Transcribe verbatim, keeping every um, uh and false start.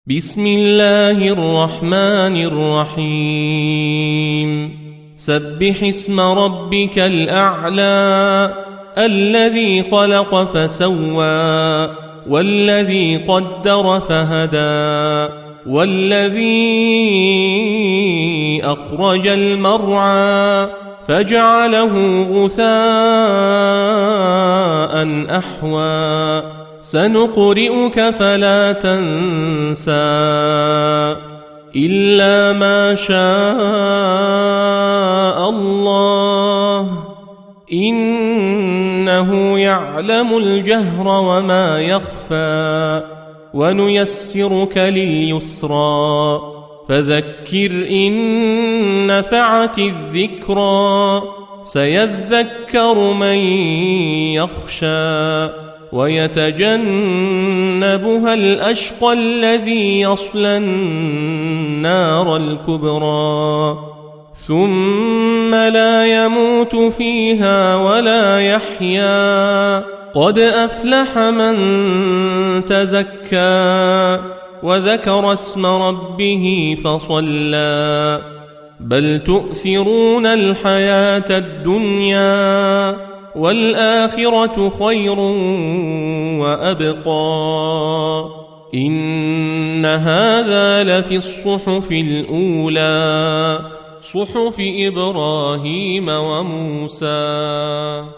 بسم الله الرحمن الرحيم سبح اسم ربك الأعلى الذي خلق فسوى والذي قدر فهدى والذي أخرج المرعى فجعله غثاء أحوى سنقرئك فلا تنسى إلا ما شاء الله إنه يعلم الجهر وما يخفى ونيسرك لليسرى فذكر إن نفعت الذكرى سيذكر من يخشى ويتجنبها الأشقى الذي يصلى النار الكبرى ثم لا يموت فيها ولا يحيا قد أفلح من تزكى وذكر اسم ربه فصلى بل تؤثرون الحياة الدنيا والآخرة خير وأبقى إن هذا لفي الصحف الأولى صحف إبراهيم وموسى.